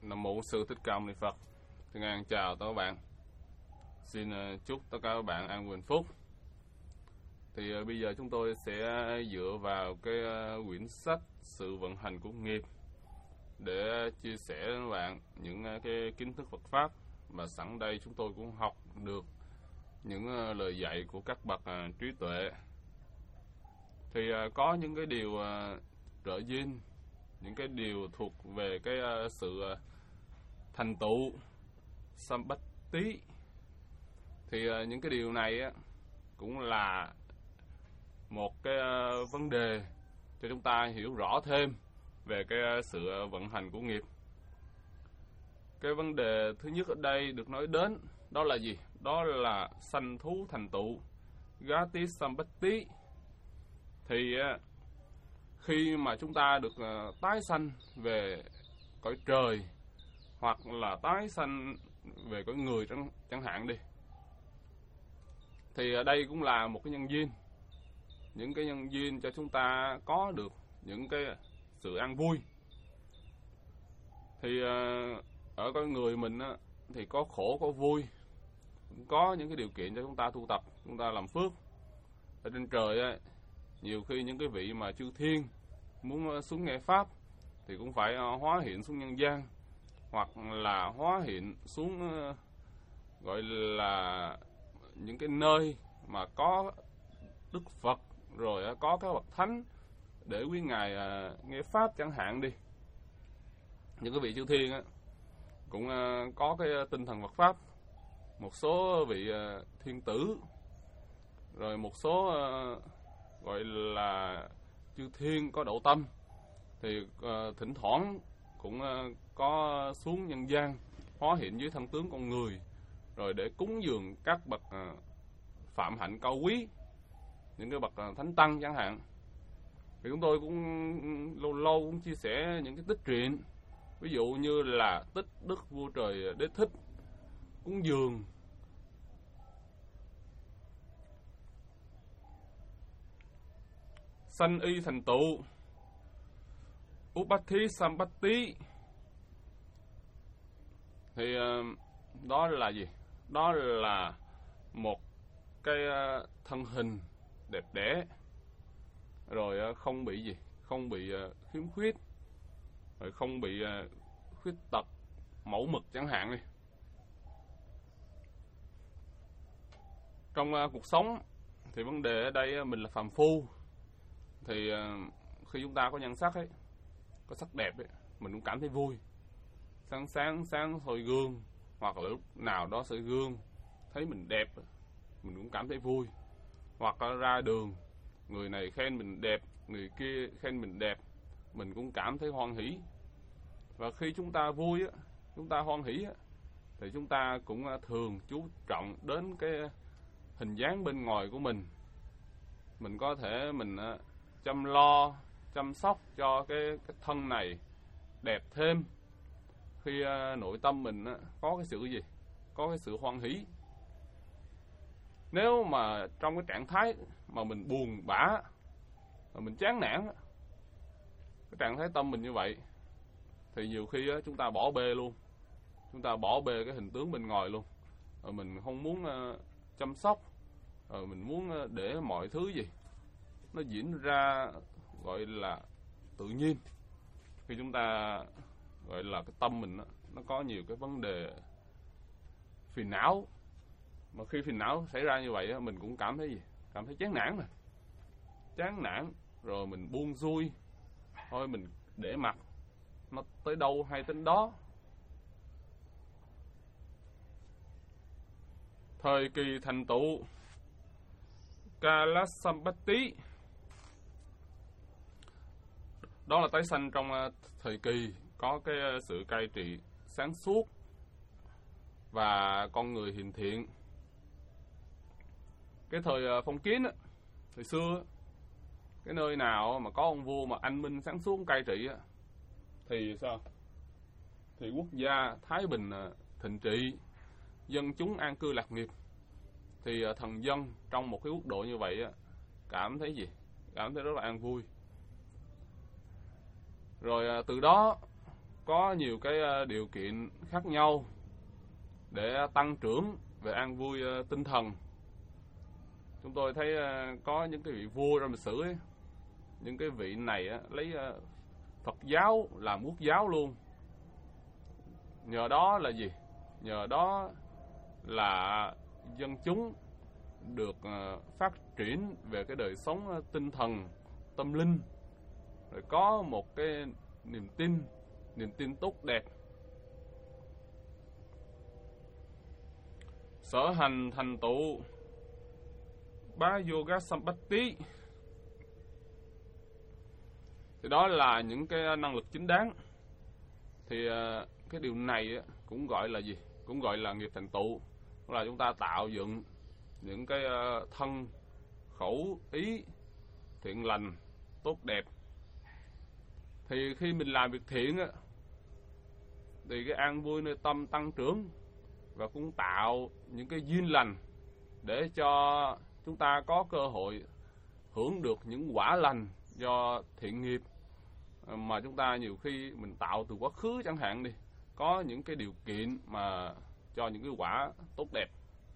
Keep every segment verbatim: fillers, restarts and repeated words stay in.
Nam mô Sư Thích Ca Mâu Ni Phật. Thân ái chào tất cả các bạn. Xin chúc tất cả các bạn an vui hạnh phúc. Thì uh, bây giờ chúng tôi sẽ dựa vào cái uh, quyển sách Sự Vận Hành của Nghiệp để chia sẻ với các bạn những uh, cái kiến thức Phật pháp, và sẵn đây chúng tôi cũng học được những uh, lời dạy của các bậc uh, trí tuệ. Thì uh, có những cái điều uh, trợ duyên, những cái điều thuộc về cái uh, sự uh, thành tựu Sambatti. Thì uh, những cái điều này uh, cũng là một cái uh, vấn đề cho chúng ta hiểu rõ thêm về cái uh, sự uh, vận hành của nghiệp. Cái vấn đề thứ nhất ở đây được nói đến đó là gì? Đó là sanh thú thành tựu Gati Sambatti. Thì uh, khi mà chúng ta được uh, tái sanh về cõi trời, hoặc là tái sanh về cõi người chẳng, chẳng hạn đi, thì ở đây cũng là một cái nhân duyên, những cái nhân duyên cho chúng ta có được những cái sự an vui. Thì uh, ở cõi người mình uh, thì có khổ có vui, có những cái điều kiện cho chúng ta tu tập, chúng ta làm phước. Ở trên trời uh, nhiều khi những cái vị mà chư thiên muốn uh, xuống nghe pháp thì cũng phải uh, hóa hiện xuống nhân gian, hoặc là hóa hiện xuống uh, gọi là những cái nơi mà có Đức Phật, rồi uh, có các bậc thánh để quý ngài uh, nghe pháp chẳng hạn đi. Những cái vị chư thiên uh, cũng uh, có cái uh, tinh thần Phật pháp. Một số vị uh, thiên tử, rồi một số uh, gọi là chư thiên có độ tâm, thì uh, thỉnh thoảng cũng uh, có xuống nhân gian hóa hiện dưới thân tướng con người, rồi để cúng dường các bậc uh, phạm hạnh cao quý, những cái bậc uh, thánh tăng chẳng hạn. Thì chúng tôi cũng lâu lâu cũng chia sẻ những cái tích truyện, ví dụ như là tích Đức Vua Trời Đế Thích cúng dường sanh y thành tựu Upati Sambatti. Thì uh, đó là gì? Đó là một cái uh, thân hình đẹp đẽ, rồi uh, không bị gì, không bị uh, khiếm khuyết, rồi không bị uh, khuyết tật mẫu mực chẳng hạn đi. Trong uh, cuộc sống thì vấn đề ở đây uh, mình là phàm phu, thì uh, khi chúng ta có nhan sắc ấy, có sắc đẹp ấy, mình cũng cảm thấy vui. Sáng sáng sáng soi gương, hoặc là lúc nào đó soi gương thấy mình đẹp, mình cũng cảm thấy vui. Hoặc là ra đường, người này khen mình đẹp, người kia khen mình đẹp, mình cũng cảm thấy hoan hỷ. Và khi chúng ta vui á, chúng ta hoan hỷ á, thì chúng ta cũng thường chú trọng đến cái hình dáng bên ngoài của mình. Mình có thể mình chăm lo, chăm sóc cho cái, cái thân này đẹp thêm, khi uh, nội tâm mình uh, có cái sự gì, có cái sự hoan hỷ. Nếu mà trong cái trạng thái mà mình buồn bã, mà mình chán nản, cái trạng thái tâm mình như vậy, thì nhiều khi uh, chúng ta bỏ bê luôn, chúng ta bỏ bê cái hình tướng bên ngoài luôn, rồi mình không muốn uh, chăm sóc, rồi mình muốn uh, để mọi thứ gì nó diễn ra gọi là tự nhiên. Khi chúng ta gọi là cái tâm mình đó, nó có nhiều cái vấn đề phiền não, mà khi phiền não xảy ra như vậy đó, mình cũng cảm thấy gì, cảm thấy chán nản rồi, chán nản rồi mình buông xuôi, thôi mình để mặc nó tới đâu hay đến đó. Thời kỳ thành tựu Kalasambatti, đó là tái sanh trong thời kỳ có cái sự cai trị sáng suốt và con người hiền thiện. Cái thời phong kiến á, thời xưa, cái nơi nào mà có ông vua mà anh minh sáng suốt cai trị á, thì sao? Thì quốc gia thái bình thịnh trị, dân chúng an cư lạc nghiệp. Thì thần dân trong một cái quốc độ như vậy á, cảm thấy gì? Cảm thấy rất là an vui. Rồi từ đó có nhiều cái điều kiện khác nhau để tăng trưởng về an vui tinh thần. Chúng tôi thấy có những cái vị vua trong lịch sử ấy, những cái vị này lấy Phật giáo làm quốc giáo luôn. Nhờ đó là gì? Nhờ đó là dân chúng được phát triển về cái đời sống tinh thần, tâm linh, rồi có một cái niềm tin, niềm tin tốt đẹp. Sở hành thành tựu Bá Yoga Sampatti, thì đó là những cái năng lực chính đáng. Thì cái điều này cũng gọi là gì? Cũng gọi là nghiệp thành tựu, là chúng ta tạo dựng những cái thân, khẩu, ý thiện lành, tốt đẹp. Thì khi mình làm việc thiện á, thì cái an vui nơi tâm tăng trưởng, và cũng tạo những cái duyên lành để cho chúng ta có cơ hội hưởng được những quả lành do thiện nghiệp mà chúng ta nhiều khi mình tạo từ quá khứ chẳng hạn đi, có những cái điều kiện mà cho những cái quả tốt đẹp.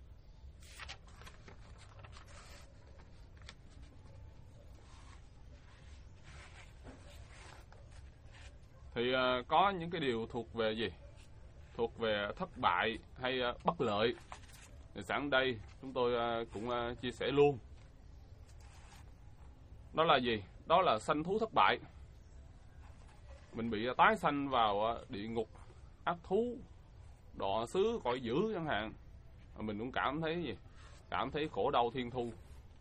Thì uh, có những cái điều thuộc về gì? Thuộc về thất bại hay uh, bất lợi. Thì sẵn đây chúng tôi uh, cũng uh, chia sẻ luôn. Đó là gì? Đó là sanh thú thất bại. Mình bị uh, tái sanh vào uh, địa ngục, ác thú, đọa xứ, cõi dữ chẳng hạn. Mình cũng cảm thấy gì? Cảm thấy khổ đau thiên thu.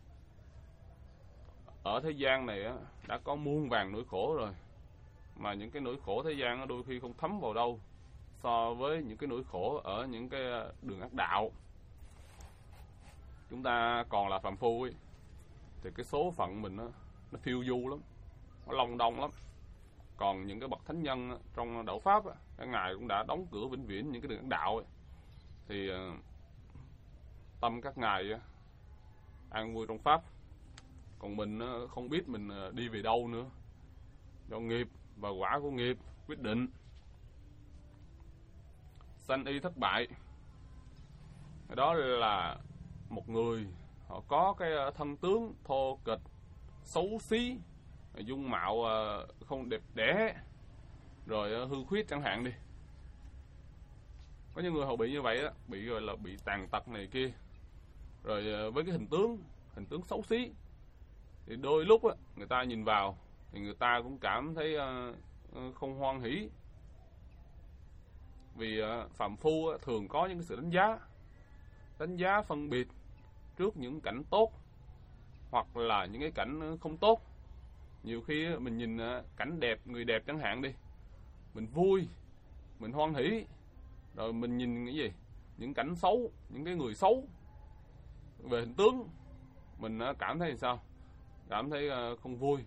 Ở thế gian này uh, đã có muôn vàn nỗi khổ rồi, mà những cái nỗi khổ thế gian đôi khi không thấm vào đâu so với những cái nỗi khổ ở những cái đường ác đạo. Chúng ta còn là phàm phu ấy, thì cái số phận mình nó, nó phiêu du lắm, nó long đong lắm. Còn những cái bậc thánh nhân trong đạo pháp, các ngài cũng đã đóng cửa vĩnh viễn những cái đường ác đạo ấy. Thì tâm các ngài an vui trong pháp, còn mình không biết mình đi về đâu nữa, do nghiệp và quả của nghiệp quyết định. Sanh y thất bại, đó là một người họ có cái thân tướng thô kệch, xấu xí, dung mạo không đẹp đẽ, rồi hư khuyết chẳng hạn đi. Có những người họ bị như vậy đó, bị gọi là bị tàn tật này kia, rồi với cái hình tướng hình tướng xấu xí, thì đôi lúc á, người ta nhìn vào thì người ta cũng cảm thấy uh, không hoan hỷ. Vì uh, phàm phu uh, thường có những cái sự đánh giá, đánh giá phân biệt trước những cảnh tốt hoặc là những cái cảnh không tốt. Nhiều khi uh, mình nhìn uh, cảnh đẹp, người đẹp chẳng hạn đi, mình vui, mình hoan hỷ. Rồi mình nhìn cái gì? Những cảnh xấu, những cái người xấu về hình tướng, mình uh, cảm thấy sao? Cảm thấy uh, không vui.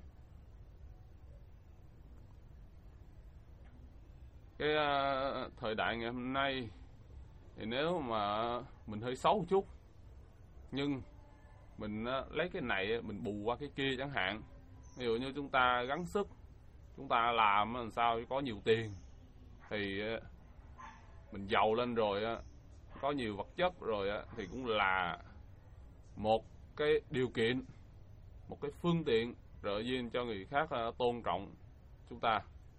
Cái uh, thời đại ngày hôm nay thì nếu mà mình hơi xấu một chút, nhưng mình uh, lấy cái này mình bù qua cái kia chẳng hạn. Ví dụ như chúng ta gắng sức, chúng ta làm làm sao có nhiều tiền, thì uh, mình giàu lên rồi, uh, có nhiều vật chất rồi, uh, thì cũng là một cái điều kiện, một cái phương tiện trợ duyên cho người khác uh, tôn trọng chúng ta.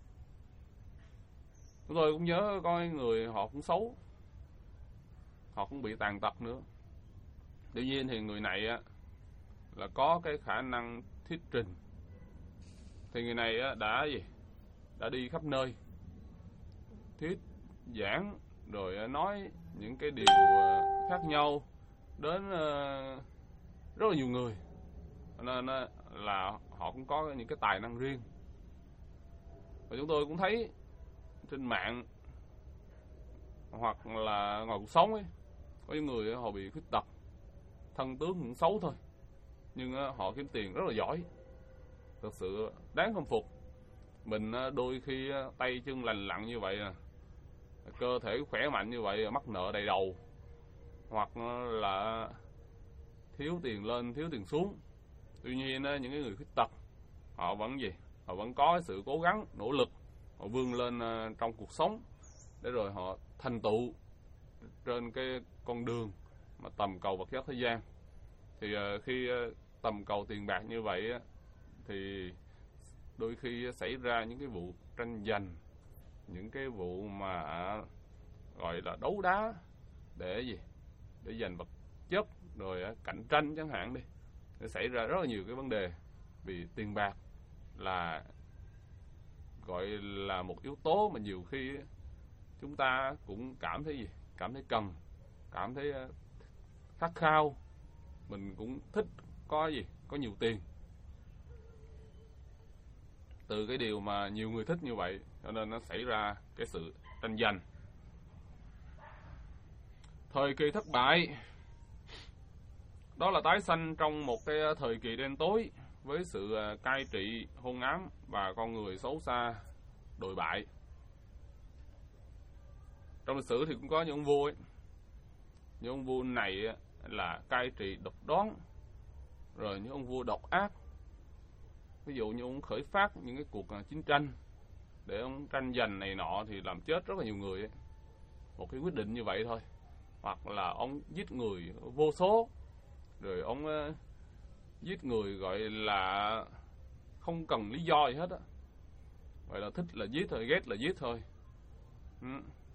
Chúng tôi cũng nhớ có người họ cũng xấu, họ cũng bị tàn tật nữa. Tuy nhiên thì người này á, là có cái khả năng thuyết trình. Thì người này á, đã gì? Đã đi khắp nơi thuyết giảng, rồi nói những cái điều khác nhau đến rất là nhiều người. Nên là họ cũng có những cái tài năng riêng. Và chúng tôi cũng thấy trên mạng hoặc là ngoài cuộc sống ấy, có những người họ bị khuyết tật, thân tướng cũng xấu thôi, nhưng họ kiếm tiền rất là giỏi, thật sự đáng khâm phục. Mình đôi khi tay chân lành lặn như vậy, cơ thể khỏe mạnh như vậy, mắc nợ đầy đầu, hoặc là thiếu tiền lên thiếu tiền xuống. Tuy nhiên những cái người khuyết tật họ vẫn gì? Họ vẫn có sự cố gắng, nỗ lực họ vươn lên trong cuộc sống, để rồi họ thành tựu trên cái con đường mà tầm cầu vật chất thế gian. Thì khi tầm cầu tiền bạc như vậy thì đôi khi xảy ra những cái vụ tranh giành, những cái vụ mà gọi là đấu đá để gì để giành vật chất, rồi cạnh tranh chẳng hạn đi, để xảy ra rất là nhiều cái vấn đề. Vì tiền bạc là gọi là một yếu tố mà nhiều khi chúng ta cũng cảm thấy gì cảm thấy cần, cảm thấy khát khao, mình cũng thích có gì có nhiều tiền. Từ cái điều mà nhiều người thích như vậy cho nên nó xảy ra cái sự tranh giành. Thời kỳ thất bại đó là tái sanh trong một cái thời kỳ đen tối, với sự cai trị hung ám và con người xấu xa đồi bại. Trong lịch sử thì cũng có những ông vua ấy. Những ông vua này là cai trị độc đoán, rồi những ông vua độc ác. Ví dụ như ông khởi phát những cái cuộc chiến tranh để ông tranh giành này nọ thì làm chết rất là nhiều người ấy. Một cái quyết định như vậy thôi. Hoặc là ông giết người vô số, rồi ông uh, giết người gọi là không cần lý do gì hết á. Vậy là thích là giết thôi, ghét là giết thôi. ừ.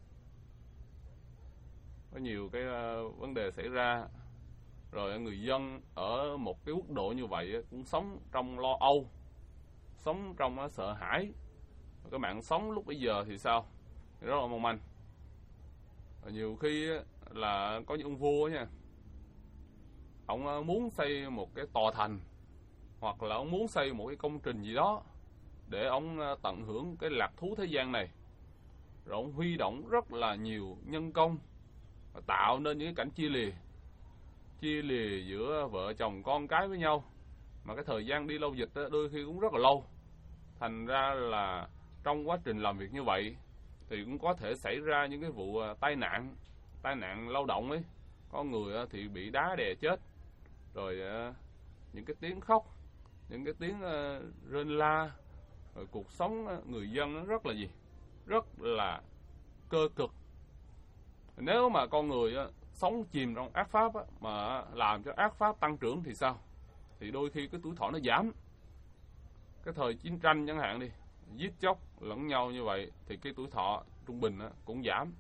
Có nhiều cái uh, vấn đề xảy ra. Rồi người dân ở một cái quốc độ như vậy cũng sống trong lo âu, sống trong uh, sợ hãi. Cái mạng sống lúc bây giờ thì sao? Thì rất là mong manh. Và nhiều khi uh, là có những ông vua nha, ông muốn xây một cái tòa thành, hoặc là ông muốn xây một cái công trình gì đó để ông tận hưởng cái lạc thú thế gian này. Rồi ông huy động rất là nhiều nhân công, tạo nên những cái cảnh chia lìa, chia lìa giữa vợ chồng con cái với nhau. Mà cái thời gian đi lâu dịch đó, đôi khi cũng rất là lâu. Thành ra là trong quá trình làm việc như vậy thì cũng có thể xảy ra những cái vụ tai nạn, tai nạn lao động ấy. Có người thì bị đá đè chết, rồi những cái tiếng khóc, những cái tiếng rên la, rồi cuộc sống người dân nó rất là gì rất là cơ cực. Nếu mà con người sống chìm trong ác pháp mà làm cho ác pháp tăng trưởng thì sao? Thì đôi khi cái tuổi thọ nó giảm. Cái thời chiến tranh chẳng hạn đi, giết chóc lẫn nhau như vậy thì cái tuổi thọ trung bình cũng giảm.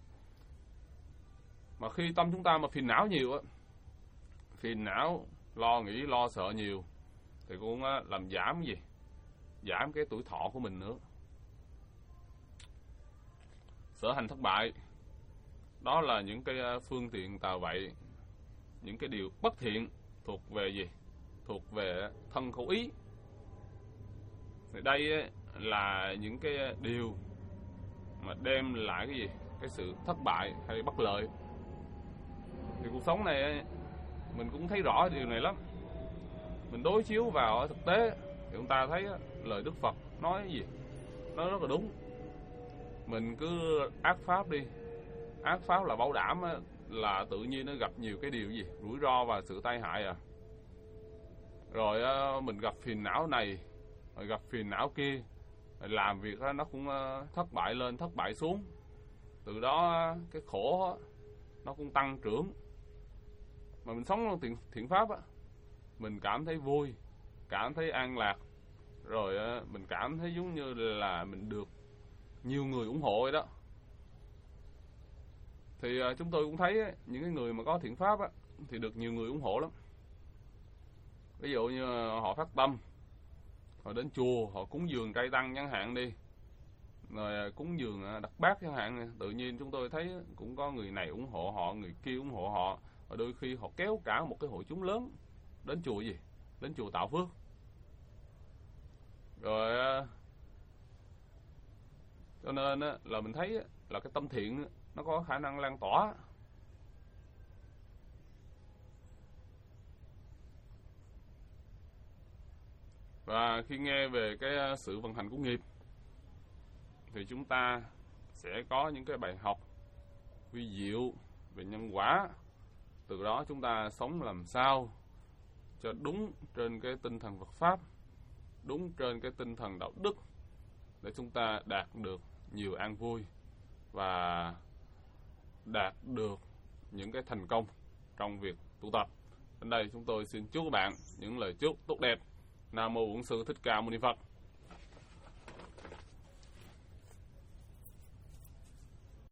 Mà khi tâm chúng ta mà phiền não nhiều á, phiền não, lo nghĩ, lo sợ nhiều thì cũng làm giảm gì giảm cái tuổi thọ của mình nữa. Sở hành thất bại đó là những cái phương tiện tà vậy, những cái điều bất thiện thuộc về gì thuộc về thân khẩu ý. Thì đây là những cái điều mà đem lại cái gì cái sự thất bại hay bất lợi. Thì cuộc sống này mình cũng thấy rõ điều này lắm. Mình đối chiếu vào thực tế thì chúng ta thấy lời Đức Phật nói gì nó rất là đúng. Mình cứ ác pháp đi, ác pháp là bảo đảm là tự nhiên nó gặp nhiều cái điều gì rủi ro và sự tai hại à. Rồi mình gặp phiền não này, rồi gặp phiền não kia, rồi làm việc nó cũng thất bại lên thất bại xuống. Từ đó cái khổ nó cũng tăng trưởng. Mà mình sống trong thiện, thiện pháp á, mình cảm thấy vui, cảm thấy an lạc, rồi mình cảm thấy giống như là mình được nhiều người ủng hộ vậy đó. Thì chúng tôi cũng thấy những cái người mà có thiện pháp á, thì được nhiều người ủng hộ lắm. Ví dụ như họ phát tâm, họ đến chùa, họ cúng dường trai tăng chẳng hạn đi, rồi cúng dường đặt bát chẳng hạn, tự nhiên chúng tôi thấy cũng có người này ủng hộ họ, người kia ủng hộ họ. Và đôi khi họ kéo cả một cái hội chúng lớn đến chùa gì đến chùa tạo phước. Rồi cho nên là mình thấy là cái tâm thiện nó có khả năng lan tỏa. Và khi nghe về cái sự vận hành của nghiệp thì chúng ta sẽ có những cái bài học vi diệu về nhân quả. Từ đó chúng ta sống làm sao cho đúng trên cái tinh thần Phật Pháp, đúng trên cái tinh thần đạo đức, để chúng ta đạt được nhiều an vui và đạt được những cái thành công trong việc tu tập. Đến đây chúng tôi xin chúc các bạn những lời chúc tốt đẹp. Nam mô Bổn Sư Thích Ca Mâu Ni Phật.